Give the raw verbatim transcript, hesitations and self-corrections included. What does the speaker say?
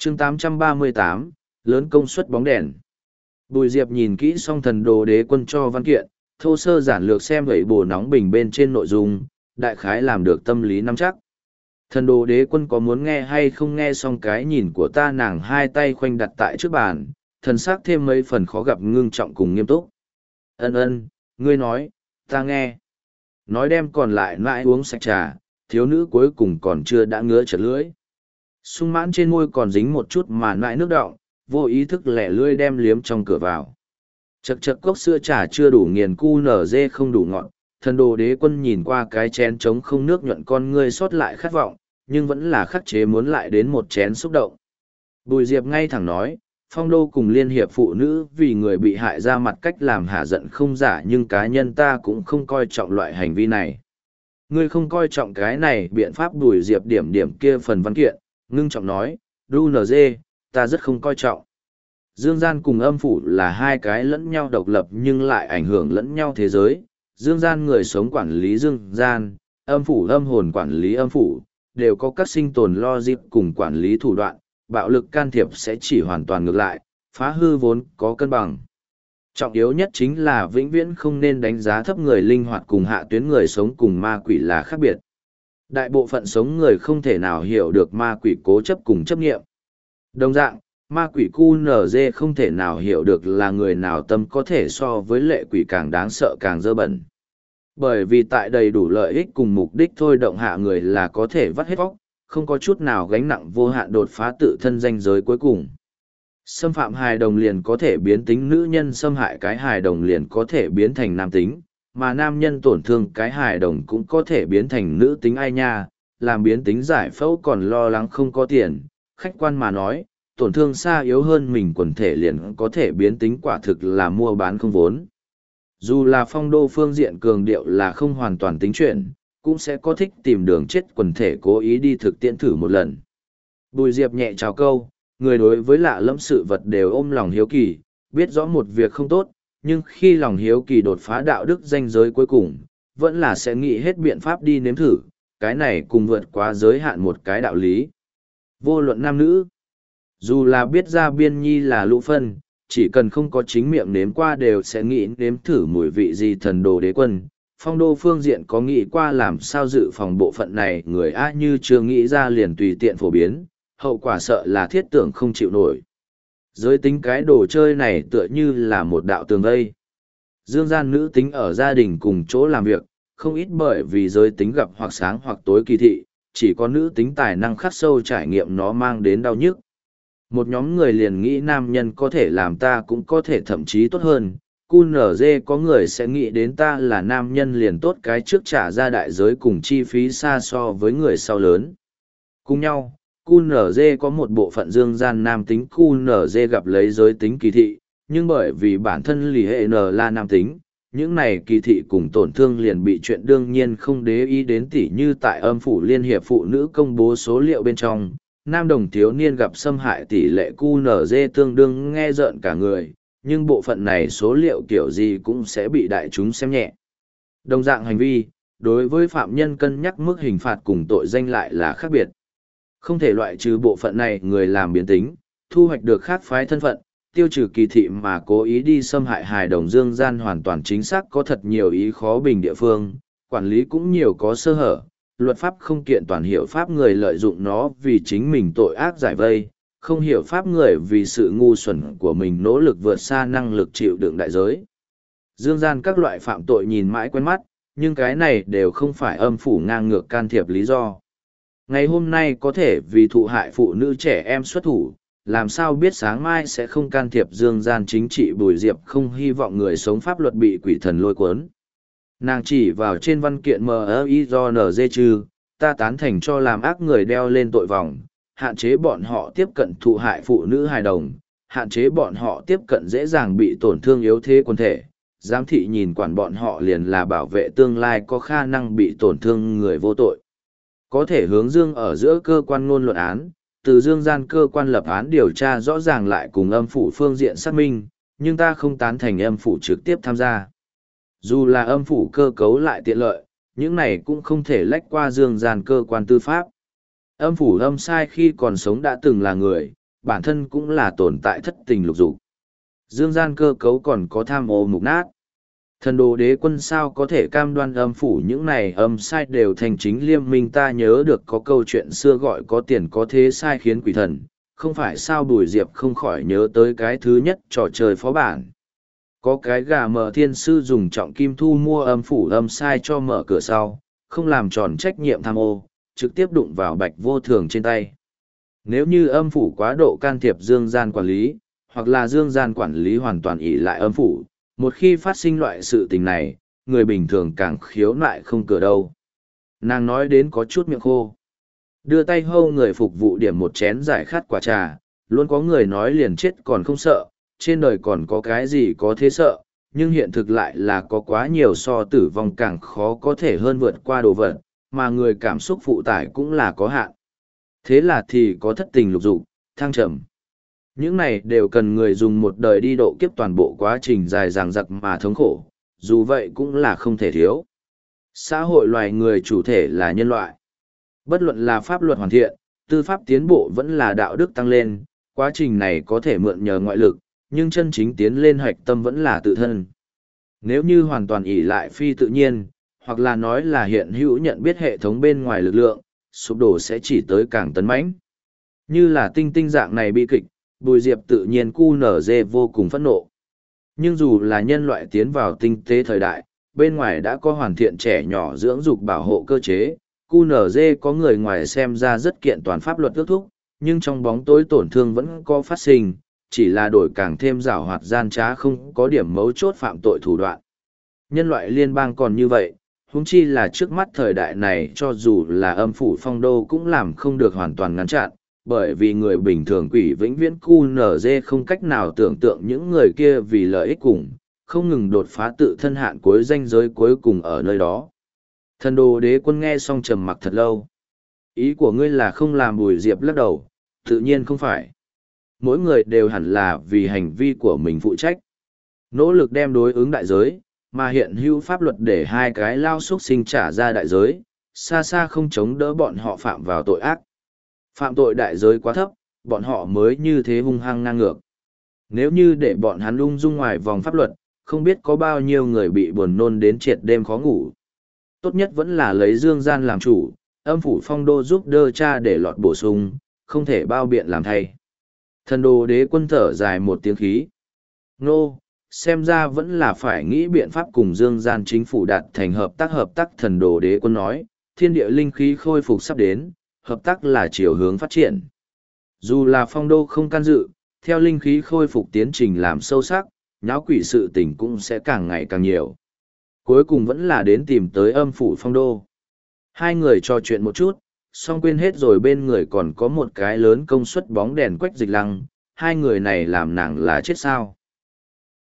chương tám trăm ba mươi tám, lớn công suất bóng đèn. Bùi Diệp nhìn kỹ xong thần đồ đế quân cho văn kiện, thô sơ giản lược xem vậy bồ nóng bình bên trên nội dung, đại khái làm được tâm lý nắm chắc. Thần đồ đế quân có muốn nghe hay không nghe xong cái nhìn của ta, nàng hai tay khoanh đặt tại trước bàn, thần sắc thêm mấy phần khó gặp ngưng trọng cùng nghiêm túc. Ân ân, ngươi nói, ta nghe. Nói đem còn lại mãi uống sạch trà, thiếu nữ cuối cùng còn chưa đã ngứa chật lưỡi. Sung mãn trên môi còn dính một chút mà nại nước đọng, vô ý thức lẻ lươi đem liếm trong cửa vào. Chật chật cốc sữa trà chưa đủ nghiền, cu nở dê không đủ ngọt, thần đồ đế quân nhìn qua cái chén trống không nước nhuận con ngươi sót lại khát vọng, nhưng vẫn là khắc chế muốn lại đến một chén xúc động. Bùi Diệp ngay thẳng nói, Phong Đô cùng Liên hiệp phụ nữ vì người bị hại ra mặt cách làm hạ giận không giả, nhưng cá nhân ta cũng không coi trọng loại hành vi này. Ngươi không coi trọng cái này biện pháp. Bùi Diệp điểm điểm kia phần văn kiện, ngưng trọng nói, đu nờ dê, ta rất không coi trọng. Dương gian cùng âm phủ là hai cái lẫn nhau độc lập nhưng lại ảnh hưởng lẫn nhau thế giới. Dương gian người sống quản lý dương gian, âm phủ âm hồn quản lý âm phủ, đều có các sinh tồn logic cùng quản lý thủ đoạn, bạo lực can thiệp sẽ chỉ hoàn toàn ngược lại, phá hư vốn có cân bằng. Trọng yếu nhất chính là vĩnh viễn không nên đánh giá thấp người linh hoạt cùng hạ tuyến người sống cùng ma quỷ là khác biệt. Đại bộ phận sống người không thể nào hiểu được ma quỷ cố chấp cùng chấp nghiệm. Đồng dạng, ma quỷ cu nở dê không thể nào hiểu được là người nào tâm có thể so với lệ quỷ càng đáng sợ càng dơ bẩn. Bởi vì tại đầy đủ lợi ích cùng mục đích thôi động hạ người là có thể vắt hết vóc, không có chút nào gánh nặng vô hạn đột phá tự thân danh giới cuối cùng. Xâm phạm hài đồng liền có thể biến tính nữ nhân, xâm hại cái hài đồng liền có thể biến thành nam tính, mà nam nhân tổn thương cái hài đồng cũng có thể biến thành nữ tính. Ai nha, làm biến tính giải phẫu còn lo lắng không có tiền. Khách quan mà nói, tổn thương xa yếu hơn mình quần thể liền có thể biến tính, quả thực là mua bán không vốn. Dù là Phong Đô phương diện cường điệu là không hoàn toàn tính chuyện, cũng sẽ có thích tìm đường chết quần thể cố ý đi thực tiễn thử một lần. Bùi Diệp nhẹ chào câu, người đối với lạ lẫm sự vật đều ôm lòng hiếu kỳ, biết rõ một việc không tốt, nhưng khi lòng hiếu kỳ đột phá đạo đức ranh giới cuối cùng, vẫn là sẽ nghĩ hết biện pháp đi nếm thử, cái này cùng vượt quá giới hạn một cái đạo lý. Vô luận nam nữ, dù là biết ra biên nhi là lũ phân, chỉ cần không có chính miệng nếm qua đều sẽ nghĩ nếm thử mùi vị gì. Thần đồ đế quân, Phong Đô phương diện có nghĩ qua làm sao dự phòng bộ phận này, người á như chưa nghĩ ra liền tùy tiện phổ biến, hậu quả sợ là thiết tưởng không chịu nổi. Giới tính cái đồ chơi này tựa như là một đạo tường vây. Dương gian nữ tính ở gia đình cùng chỗ làm việc, không ít bởi vì giới tính gặp hoặc sáng hoặc tối kỳ thị, chỉ có nữ tính tài năng khắc sâu trải nghiệm nó mang đến đau nhức. Một nhóm người liền nghĩ nam nhân có thể làm ta cũng có thể thậm chí tốt hơn, cu nở dê có người sẽ nghĩ đến ta là nam nhân liền tốt, cái trước trả ra đại giới cùng chi phí xa so với người sau lớn. Cùng nhau, cu nở dê có một bộ phận dương gian nam tính cu nở dê gặp lấy giới tính kỳ thị, nhưng bởi vì bản thân lì hệ n là nam tính, những này kỳ thị cùng tổn thương liền bị chuyện đương nhiên không để ý đến. Tỉ như tại âm phủ Liên hiệp phụ nữ công bố số liệu bên trong, nam đồng thiếu niên gặp xâm hại tỷ lệ cu nở dê tương đương nghe rợn cả người, nhưng bộ phận này số liệu kiểu gì cũng sẽ bị đại chúng xem nhẹ. Đồng dạng hành vi, đối với phạm nhân cân nhắc mức hình phạt cùng tội danh lại là khác biệt. Không thể loại trừ bộ phận này người làm biến tính, thu hoạch được khác phái thân phận, tiêu trừ kỳ thị mà cố ý đi xâm hại hài đồng. Dương gian hoàn toàn chính xác có thật nhiều ý khó bình địa phương, quản lý cũng nhiều có sơ hở, luật pháp không kiện toàn hiểu pháp người lợi dụng nó vì chính mình tội ác giải vây, không hiểu pháp người vì sự ngu xuẩn của mình nỗ lực vượt xa năng lực chịu đựng đại giới. Dương gian các loại phạm tội nhìn mãi quen mắt, nhưng cái này đều không phải âm phủ ngang ngược can thiệp lý do. Ngày hôm nay có thể vì thụ hại phụ nữ trẻ em xuất thủ, làm sao biết sáng mai sẽ không can thiệp dương gian chính trị. Bùi Diệp không hy vọng người sống pháp luật bị quỷ thần lôi cuốn. Nàng chỉ vào trên văn kiện em i do en giê chư, ta tán thành cho làm ác người đeo lên tội vòng, hạn chế bọn họ tiếp cận thụ hại phụ nữ hài đồng, hạn chế bọn họ tiếp cận dễ dàng bị tổn thương yếu thế quân thể. Giám thị nhìn quản bọn họ liền là bảo vệ tương lai có khả năng bị tổn thương người vô tội. Có thể hướng dương ở giữa cơ quan ngôn luận án, từ dương gian cơ quan lập án điều tra rõ ràng lại cùng âm phủ phương diện xác minh, nhưng ta không tán thành âm phủ trực tiếp tham gia. Dù là âm phủ cơ cấu lại tiện lợi, những này cũng không thể lách qua dương gian cơ quan tư pháp. Âm phủ âm sai khi còn sống đã từng là người, bản thân cũng là tồn tại thất tình lục dục. Dương gian cơ cấu còn có tham ô mục nát. Thần đồ đế quân sao có thể cam đoan âm phủ những này âm sai đều thành chính liêm minh. Ta nhớ được có câu chuyện xưa gọi có tiền có thế sai khiến quỷ thần, không phải sao Bùi Diệp không khỏi nhớ tới cái thứ nhất trò chơi phó bản. Có cái gà mờ thiên sư dùng trọng kim thu mua âm phủ âm sai cho mở cửa sau, không làm tròn trách nhiệm tham ô, trực tiếp đụng vào bạch vô thường trên tay. Nếu như âm phủ quá độ can thiệp dương gian quản lý, hoặc là dương gian quản lý hoàn toàn ỷ lại âm phủ, một khi phát sinh loại sự tình này, người bình thường càng khiếu nại không cửa đâu. Nàng nói đến có chút miệng khô. Đưa tay hâu người phục vụ điểm một chén giải khát quả trà, luôn có người nói liền chết còn không sợ, trên đời còn có cái gì có thế sợ, nhưng hiện thực lại là có quá nhiều so tử vong càng khó có thể hơn vượt qua đồ vật, mà người cảm xúc phụ tải cũng là có hạn. Thế là thì có thất tình lục dục, thăng trầm. Những này đều cần người dùng một đời đi độ kiếp toàn bộ quá trình dài dằng dặc mà thống khổ, dù vậy cũng là không thể thiếu. Xã hội loài người chủ thể là nhân loại. Bất luận là pháp luật hoàn thiện, tư pháp tiến bộ vẫn là đạo đức tăng lên, quá trình này có thể mượn nhờ ngoại lực, nhưng chân chính tiến lên hoạch tâm vẫn là tự thân. Nếu như hoàn toàn ỷ lại phi tự nhiên, hoặc là nói là hiện hữu nhận biết hệ thống bên ngoài lực lượng, sụp đổ sẽ chỉ tới càng tấn mãnh. Như là tinh tinh dạng này bi kịch, Bùi Diệp tự nhiên cu nở dê vô cùng phẫn nộ. Nhưng dù là nhân loại tiến vào tinh tế thời đại, bên ngoài đã có hoàn thiện trẻ nhỏ dưỡng dục bảo hộ cơ chế, cu nở dê có người ngoài xem ra rất kiện toàn pháp luật ước thúc, nhưng trong bóng tối tổn thương vẫn có phát sinh, chỉ là đổi càng thêm giảo hoạt gian trá không có điểm mấu chốt phạm tội thủ đoạn. Nhân loại liên bang còn như vậy, huống chi là trước mắt thời đại này cho dù là âm phủ phong đô cũng làm không được hoàn toàn ngăn chặn, bởi vì người bình thường quỷ vĩnh viễn cu nở dê không cách nào tưởng tượng những người kia vì lợi ích cùng, không ngừng đột phá tự thân hạn cuối ranh giới cuối cùng ở nơi đó. Thần đồ đế quân nghe xong trầm mặc thật lâu. Ý của ngươi là không làm Bùi Diệp lắc đầu, tự nhiên không phải. Mỗi người đều hẳn là vì hành vi của mình phụ trách. Nỗ lực đem đối ứng đại giới, mà hiện hữu pháp luật để hai cái lao xuất sinh trả ra đại giới, xa xa không chống đỡ bọn họ phạm vào tội ác. Phạm tội đại giới quá thấp, bọn họ mới như thế hung hăng ngang ngược. Nếu như để bọn hắn lung dung ngoài vòng pháp luật, không biết có bao nhiêu người bị buồn nôn đến triệt đêm khó ngủ. Tốt nhất vẫn là lấy dương gian làm chủ, âm phủ phong đô giúp đỡ cha để lọt bổ sung, không thể bao biện làm thay. Thần đồ đế quân thở dài một tiếng khí. Nô, xem ra vẫn là phải nghĩ biện pháp cùng dương gian chính phủ đạt thành hợp tác hợp tác. Thần đồ đế quân nói, thiên địa linh khí khôi phục sắp đến, hợp tác là chiều hướng phát triển. Dù là phong đô không can dự, theo linh khí khôi phục tiến trình làm sâu sắc, nháo quỷ sự tình cũng sẽ càng ngày càng nhiều. Cuối cùng vẫn là đến tìm tới âm phủ phong đô. Hai người trò chuyện một chút, xong quên hết rồi bên người còn có một cái lớn công suất bóng đèn quách dịch lăng, hai người này làm nàng là chết sao.